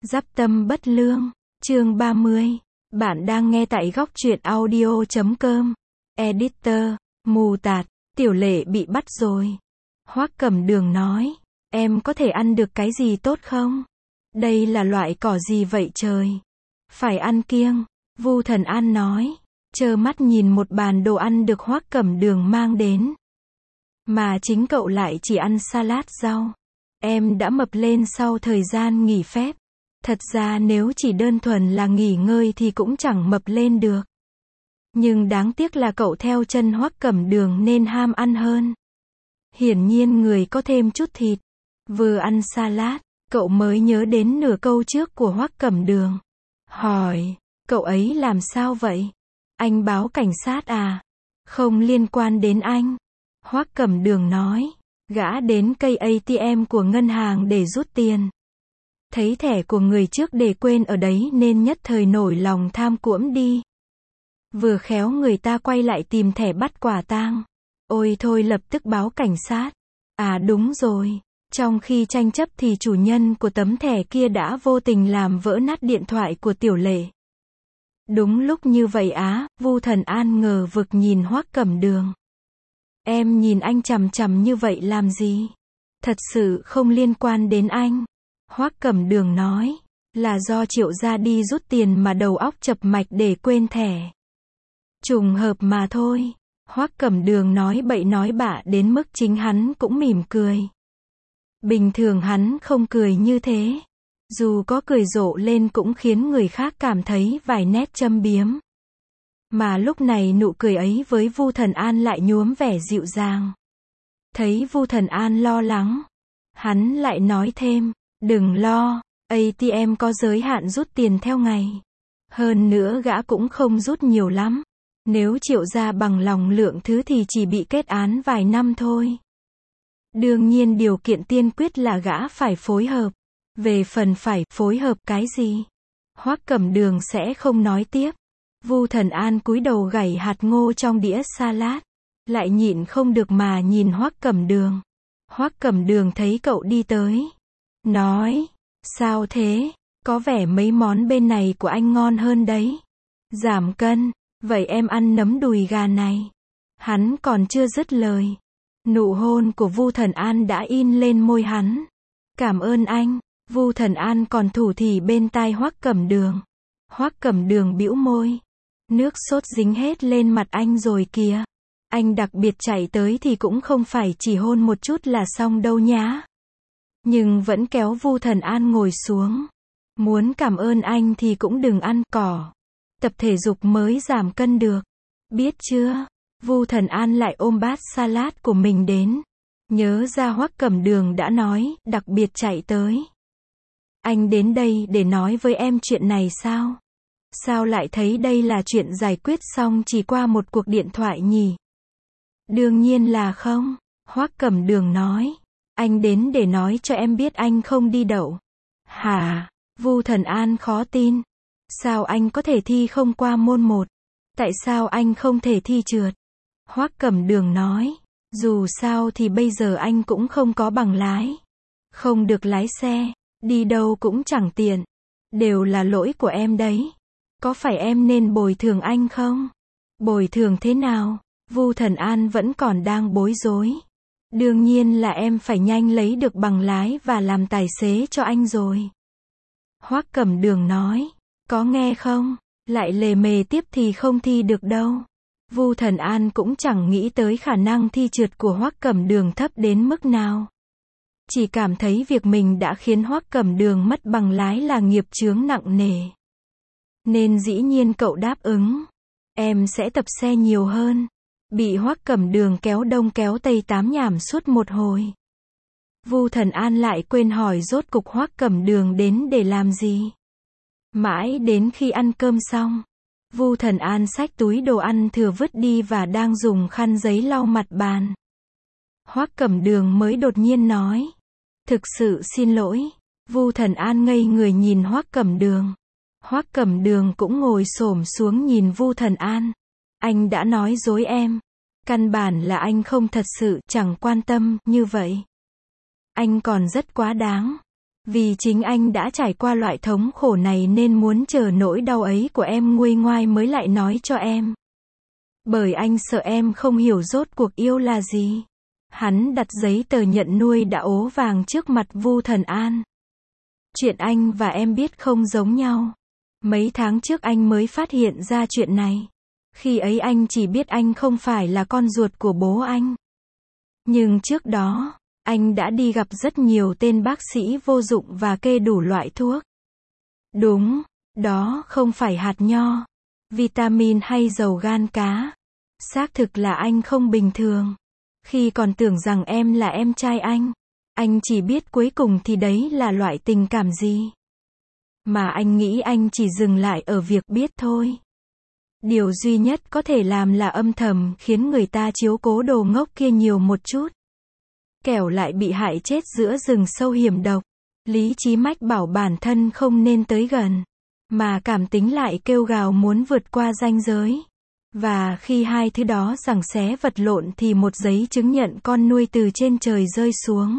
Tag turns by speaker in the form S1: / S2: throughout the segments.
S1: Dắp tâm bất lương, chương 30. Bạn đang nghe tại góc truyện audio.com. Editor, mù tạt, Tiểu Lệ bị bắt rồi. Hoắc Cẩm Đường nói, em có thể ăn được cái gì tốt không? Đây là loại cỏ gì vậy trời? Phải ăn kiêng, Vu Thần An nói, trơ mắt nhìn một bàn đồ ăn được Hoắc Cẩm Đường mang đến. Mà chính cậu lại chỉ ăn salad rau. Em đã mập lên sau thời gian nghỉ phép. Thật ra nếu chỉ đơn thuần là nghỉ ngơi thì cũng chẳng mập lên được. Nhưng đáng tiếc là cậu theo chân Hoắc Cẩm Đường nên ham ăn hơn. Hiển nhiên người có thêm chút thịt. Vừa ăn salad, cậu mới nhớ đến nửa câu trước của Hoắc Cẩm Đường. Hỏi, cậu ấy làm sao vậy? Anh báo cảnh sát à? Không liên quan đến anh. Hoắc Cẩm Đường nói, gã đến cây ATM của ngân hàng để rút tiền. Thấy thẻ của người trước để quên ở đấy nên nhất thời nổi lòng tham cuỗm đi. Vừa khéo người ta quay lại tìm thẻ bắt quả tang. Ôi thôi lập tức báo cảnh sát. À đúng rồi. Trong khi tranh chấp thì chủ nhân của tấm thẻ kia đã vô tình làm vỡ nát điện thoại của Tiểu Lệ. Đúng lúc như vậy á, Vu Thần An ngờ vực nhìn Hoắc Cẩm Đường. Em nhìn anh chằm chằm như vậy làm gì? Thật sự không liên quan đến anh. Hoắc Cẩm Đường nói, là do Triệu gia đi rút tiền mà đầu óc chập mạch để quên thẻ. Trùng hợp mà thôi. Hoắc Cẩm Đường nói bậy nói bạ đến mức chính hắn cũng mỉm cười. Bình thường hắn không cười như thế. Dù có cười rộ lên cũng khiến người khác cảm thấy vài nét châm biếm. Mà lúc này nụ cười ấy với Vu Thần An lại nhuốm vẻ dịu dàng. Thấy Vu Thần An lo lắng, hắn lại nói thêm, đừng lo, ATM có giới hạn rút tiền theo ngày. Hơn nữa gã cũng không rút nhiều lắm. Nếu Triệu gia bằng lòng lượng thứ thì chỉ bị kết án vài năm thôi. Đương nhiên điều kiện tiên quyết là gã phải phối hợp. Về phần phải phối hợp cái gì? Hoắc Cẩm Đường sẽ không nói tiếp. Vu Thần An cúi đầu gảy hạt ngô trong đĩa salad. Lại nhịn không được mà nhìn Hoắc Cẩm Đường. Hoắc Cẩm Đường thấy cậu đi tới. Nói, sao thế? Có vẻ mấy món bên này của anh ngon hơn đấy. Giảm cân, vậy em ăn nấm đùi gà này. Hắn còn chưa dứt lời. Nụ hôn của Vu Thần An đã in lên môi hắn. Cảm ơn anh. Vu Thần An còn thủ thỉ bên tai Hoắc Cẩm Đường. Hoắc Cẩm Đường bĩu môi. Nước sốt dính hết lên mặt anh rồi kìa. Anh đặc biệt chạy tới thì cũng không phải chỉ hôn một chút là xong đâu nhá. Nhưng vẫn kéo Vu Thần An ngồi xuống. Muốn cảm ơn anh thì cũng đừng ăn cỏ. Tập thể dục mới giảm cân được. Biết chưa? Vu Thần An lại ôm bát salad của mình đến. Nhớ ra Hoắc Cẩm Đường đã nói, đặc biệt chạy tới. Anh đến đây để nói với em chuyện này sao? Sao lại thấy đây là chuyện giải quyết xong chỉ qua một cuộc điện thoại nhỉ? Đương nhiên là không. Hoắc Cẩm Đường nói. Anh đến để nói cho em biết anh không đi đậu. Hả? Vu Thần An khó tin. Sao anh có thể thi không qua môn 1? Tại sao anh không thể thi trượt? Hoắc Cẩm Đường nói. Dù sao thì bây giờ anh cũng không có bằng lái. Không được lái xe. Đi đâu cũng chẳng tiện. Đều là lỗi của em đấy. Có phải em nên bồi thường anh không? Bồi thường thế nào? Vu Thần An vẫn còn đang bối rối. Đương nhiên là em phải nhanh lấy được bằng lái và làm tài xế cho anh rồi. Hoắc Cẩm Đường nói. Có nghe không? Lại lề mề tiếp thì không thi được đâu. Vu Thần An cũng chẳng nghĩ tới khả năng thi trượt của Hoắc Cẩm Đường thấp đến mức nào. Chỉ cảm thấy việc mình đã khiến Hoắc Cẩm Đường mất bằng lái là nghiệp chướng nặng nề. Nên dĩ nhiên cậu đáp ứng. Em sẽ tập xe nhiều hơn. Bị Hoắc Cẩm Đường kéo đông kéo tây tám nhảm suốt một hồi. Vu Thần An lại quên hỏi rốt cục Hoắc Cẩm Đường đến để làm gì. Mãi đến khi ăn cơm xong, Vu Thần An xách túi đồ ăn thừa vứt đi và đang dùng khăn giấy lau mặt bàn. Hoắc Cẩm Đường mới đột nhiên nói. Thực sự xin lỗi. Vu Thần An ngây người nhìn Hoắc Cẩm Đường. Hoắc Cẩm Đường cũng ngồi xổm xuống nhìn Vu Thần An. Anh đã nói dối em. Căn bản là anh không thật sự chẳng quan tâm như vậy. Anh còn rất quá đáng. Vì chính anh đã trải qua loại thống khổ này nên muốn chờ nỗi đau ấy của em nguôi ngoai mới lại nói cho em. Bởi anh sợ em không hiểu rốt cuộc yêu là gì. Hắn đặt giấy tờ nhận nuôi đã ố vàng trước mặt Vu Thần An. Chuyện anh và em biết không giống nhau. Mấy tháng trước anh mới phát hiện ra chuyện này. Khi ấy anh chỉ biết anh không phải là con ruột của bố anh. Nhưng trước đó, anh đã đi gặp rất nhiều tên bác sĩ vô dụng và kê đủ loại thuốc. Đúng, đó không phải hạt nho, vitamin hay dầu gan cá. Xác thực là anh không bình thường. Khi còn tưởng rằng em là em trai anh chỉ biết cuối cùng thì đấy là loại tình cảm gì. Mà anh nghĩ anh chỉ dừng lại ở việc biết thôi. Điều duy nhất có thể làm là âm thầm khiến người ta chiếu cố đồ ngốc kia nhiều một chút. Kẻo lại bị hại chết giữa rừng sâu hiểm độc. Lý trí mách bảo bản thân không nên tới gần. Mà cảm tính lại kêu gào muốn vượt qua ranh giới. Và khi hai thứ đó giằng xé vật lộn thì một giấy chứng nhận con nuôi từ trên trời rơi xuống.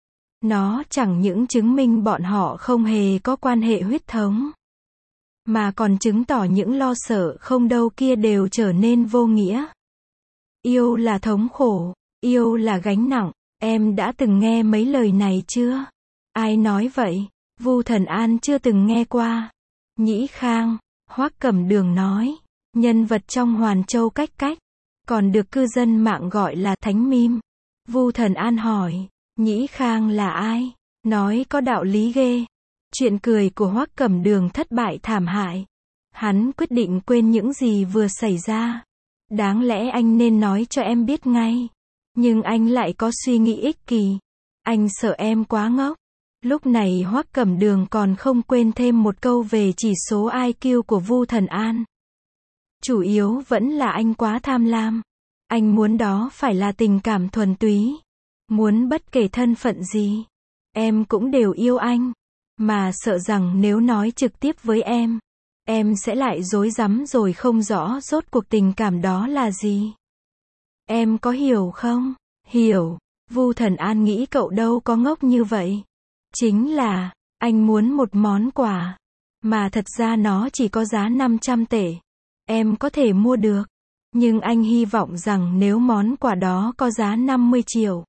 S1: Nó chẳng những chứng minh bọn họ không hề có quan hệ huyết thống, mà còn chứng tỏ những lo sợ không đâu kia đều trở nên vô nghĩa. Yêu là thống khổ, yêu là gánh nặng. Em đã từng nghe mấy lời này chưa? Ai nói vậy? Vu Thần An chưa từng nghe qua. Nhĩ Khang, Hoắc Cẩm Đường nói. Nhân vật trong Hoàn Châu Cách Cách, còn được cư dân mạng gọi là Thánh Meme. Vu Thần An hỏi, Nhĩ Khang là ai? Nói có đạo lý ghê. Chuyện cười của Hoắc Cẩm Đường thất bại thảm hại. Hắn quyết định quên những gì vừa xảy ra. Đáng lẽ anh nên nói cho em biết ngay. Nhưng anh lại có suy nghĩ ích kỷ. Anh sợ em quá ngốc. Lúc này Hoắc Cẩm Đường còn không quên thêm một câu về chỉ số IQ của Vu Thần An. Chủ yếu vẫn là anh quá tham lam. Anh muốn đó phải là tình cảm thuần túy. Muốn bất kể thân phận gì, em cũng đều yêu anh. Mà sợ rằng nếu nói trực tiếp với em sẽ lại rối rắm rồi không rõ rốt cuộc tình cảm đó là gì. Em có hiểu không? Hiểu. Vu Thần An nghĩ cậu đâu có ngốc như vậy. Chính là, anh muốn một món quà. Mà thật ra nó chỉ có giá 500 tệ. Em có thể mua được. Nhưng anh hy vọng rằng nếu món quà đó có giá 50 triệu.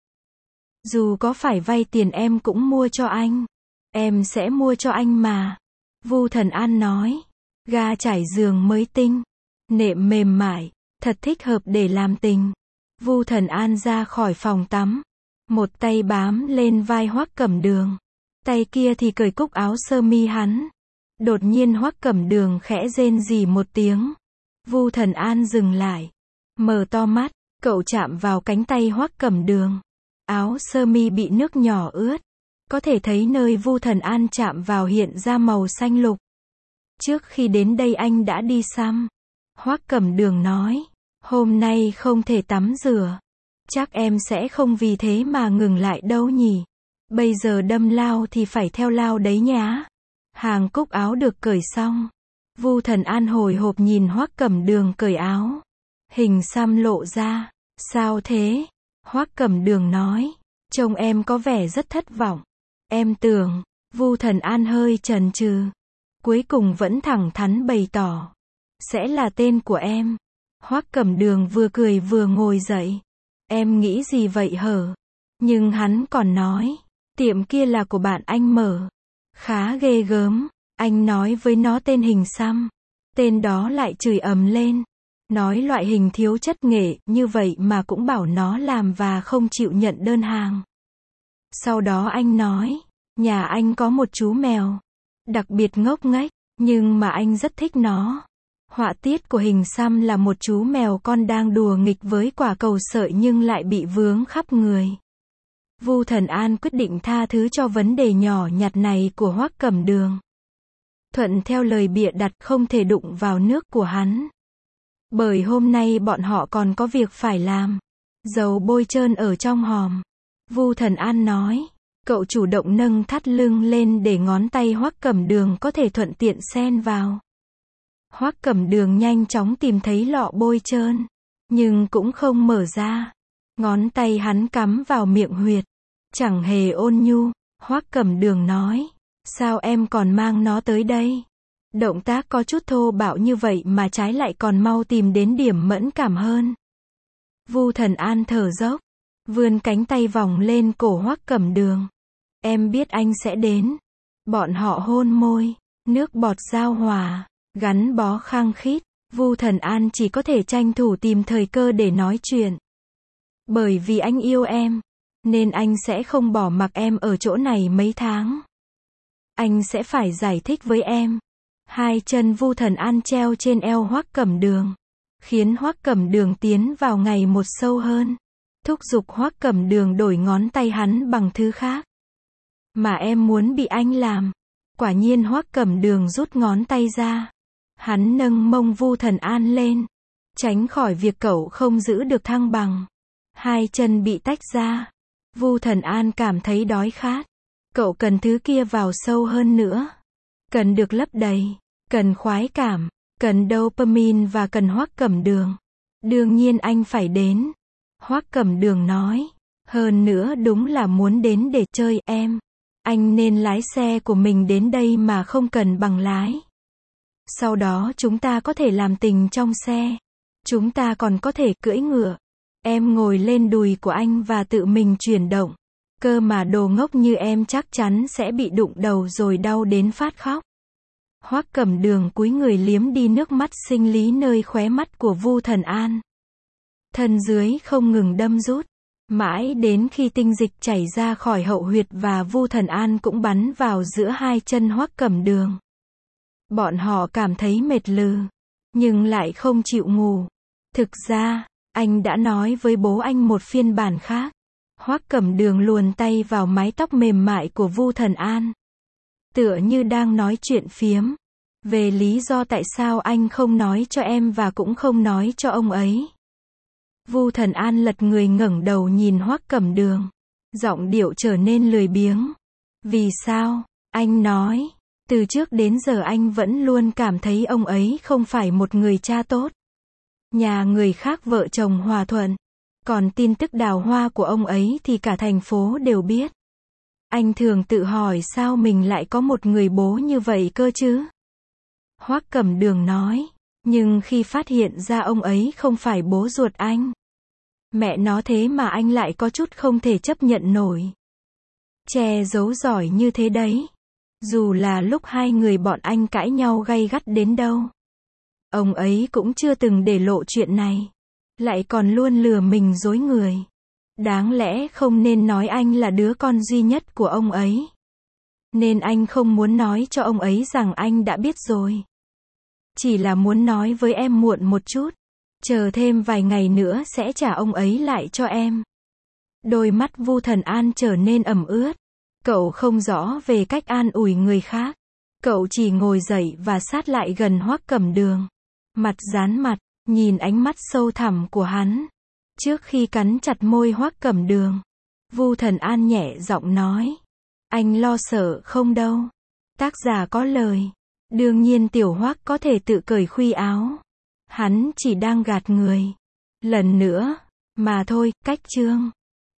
S1: Dù có phải vay tiền em cũng mua cho anh. Em sẽ mua cho anh mà. Vu Thần An nói. Ga trải giường mới tinh. Nệm mềm mại. Thật thích hợp để làm tình. Vu Thần An ra khỏi phòng tắm. Một tay bám lên vai Hoắc Cẩm Đường. Tay kia thì cởi cúc áo sơ mi hắn. Đột nhiên Hoắc Cẩm Đường khẽ rên rỉ một tiếng. Vu Thần An dừng lại. Mở to mắt. Cậu chạm vào cánh tay Hoắc Cẩm Đường. Áo sơ mi bị nước nhỏ ướt. Có thể thấy nơi Vu Thần An chạm vào hiện ra màu xanh lục. Trước khi đến đây anh đã đi xăm. Hoắc Cẩm Đường nói. Hôm nay không thể tắm rửa. Chắc em sẽ không vì thế mà ngừng lại đâu nhỉ. Bây giờ đâm lao thì phải theo lao đấy nhá. Hàng cúc áo được cởi xong. Vu Thần An hồi hộp nhìn Hoắc Cẩm Đường cởi áo. Hình xăm lộ ra. Sao thế? Hoắc Cẩm Đường nói. Trông em có vẻ rất thất vọng. Em tưởng. Vu Thần An hơi chần chừ. Cuối cùng vẫn thẳng thắn bày tỏ. Sẽ là tên của em. Hoắc Cẩm Đường vừa cười vừa ngồi dậy. Em nghĩ gì vậy hở? Nhưng hắn còn nói. Tiệm kia là của bạn anh mở. Khá ghê gớm. Anh nói với nó tên hình xăm. Tên đó lại chửi ầm lên. Nói loại hình thiếu chất nghệ như vậy mà cũng bảo nó làm và không chịu nhận đơn hàng. Sau đó anh nói. Nhà anh có một chú mèo. Đặc biệt ngốc nghếch. Nhưng mà anh rất thích nó. Họa tiết của hình xăm là một chú mèo con đang đùa nghịch với quả cầu sợi nhưng lại bị vướng khắp người. Vu Thần An quyết định tha thứ cho vấn đề nhỏ nhặt này của Hoắc Cẩm Đường. Thuận theo lời bịa đặt không thể đụng vào nước của hắn. Bởi hôm nay bọn họ còn có việc phải làm. Dầu bôi trơn ở trong hòm. Vu Thần An nói. Cậu chủ động nâng thắt lưng lên để ngón tay Hoắc Cẩm Đường có thể thuận tiện xen vào. Hoắc Cẩm Đường nhanh chóng tìm thấy lọ bôi trơn. Nhưng cũng không mở ra. Ngón tay hắn cắm vào miệng huyệt. Chẳng hề ôn nhu. Hoắc Cẩm Đường nói. Sao em còn mang nó tới đây? Động tác có chút thô bạo như vậy mà trái lại còn mau tìm đến điểm mẫn cảm hơn. Vu Thần An thở dốc, vươn cánh tay vòng lên cổ Hoắc Cẩm Đường. Em biết anh sẽ đến. Bọn họ hôn môi, nước bọt giao hòa, gắn bó khăng khít. Vu Thần An chỉ có thể tranh thủ tìm thời cơ để nói chuyện. Bởi vì anh yêu em, nên anh sẽ không bỏ mặc em ở chỗ này mấy tháng. Anh sẽ phải giải thích với em. Hai chân Vu Thần An treo trên eo Hoắc Cẩm Đường, khiến Hoắc Cẩm Đường tiến vào ngày một sâu hơn. Thúc giục Hoắc Cẩm Đường đổi ngón tay hắn bằng thứ khác. Mà em muốn bị anh làm. Quả nhiên Hoắc Cẩm Đường rút ngón tay ra. Hắn nâng mông Vu Thần An lên, tránh khỏi việc cậu không giữ được thăng bằng. Hai chân bị tách ra. Vu Thần An cảm thấy đói khát. Cậu cần thứ kia vào sâu hơn nữa. Cần được lấp đầy. Cần khoái cảm. Cần dopamine và cần Hoắc Cẩm Đường. Đương nhiên anh phải đến. Hoắc Cẩm Đường nói. Hơn nữa đúng là muốn đến để chơi em. Anh nên lái xe của mình đến đây mà không cần bằng lái. Sau đó chúng ta có thể làm tình trong xe. Chúng ta còn có thể cưỡi ngựa. Em ngồi lên đùi của anh và tự mình chuyển động. Cơ mà đồ ngốc như em chắc chắn sẽ bị đụng đầu rồi đau đến phát khóc. Hoắc Cẩm Đường cúi người liếm đi nước mắt sinh lý nơi khóe mắt của Vu Thần An. Thân dưới không ngừng đâm rút. Mãi đến khi tinh dịch chảy ra khỏi hậu huyệt và Vu Thần An cũng bắn vào giữa hai chân Hoắc Cẩm Đường. Bọn họ cảm thấy mệt lừ, nhưng lại không chịu ngủ. Thực ra, anh đã nói với bố anh một phiên bản khác. Hoắc Cẩm Đường luồn tay vào mái tóc mềm mại của Vu Thần An. Tựa như đang nói chuyện phiếm. Về lý do tại sao anh không nói cho em và cũng không nói cho ông ấy. Vu Thần An lật người ngẩng đầu nhìn Hoắc Cẩm Đường. Giọng điệu trở nên lười biếng. Vì sao? Anh nói. Từ trước đến giờ anh vẫn luôn cảm thấy ông ấy không phải một người cha tốt. Nhà người khác vợ chồng hòa thuận. Còn tin tức đào hoa của ông ấy thì cả thành phố đều biết. Anh thường tự hỏi sao mình lại có một người bố như vậy cơ chứ? Hoắc Cẩm Đường nói. Nhưng khi phát hiện ra ông ấy không phải bố ruột anh. Mẹ nó thế mà anh lại có chút không thể chấp nhận nổi. Che giấu giỏi như thế đấy. Dù là lúc hai người bọn anh cãi nhau gay gắt đến đâu. Ông ấy cũng chưa từng để lộ chuyện này. Lại còn luôn lừa mình dối người. Đáng lẽ không nên nói anh là đứa con duy nhất của ông ấy. Nên anh không muốn nói cho ông ấy rằng anh đã biết rồi. Chỉ là muốn nói với em muộn một chút. Chờ thêm vài ngày nữa sẽ trả ông ấy lại cho em. Đôi mắt Vu Thần An trở nên ẩm ướt. Cậu không rõ về cách an ủi người khác. Cậu chỉ ngồi dậy và sát lại gần Hoắc Cẩm Đường. Mặt dán mặt, nhìn ánh mắt sâu thẳm của hắn. Trước khi cắn chặt môi Hoắc Cẩm Đường, Vu Thần An nhẹ giọng nói. Anh lo sợ không đâu. Tác giả có lời. Đương nhiên tiểu Hoắc có thể tự cởi khuy áo. Hắn chỉ đang gạt người. Lần nữa, mà thôi, cách chương.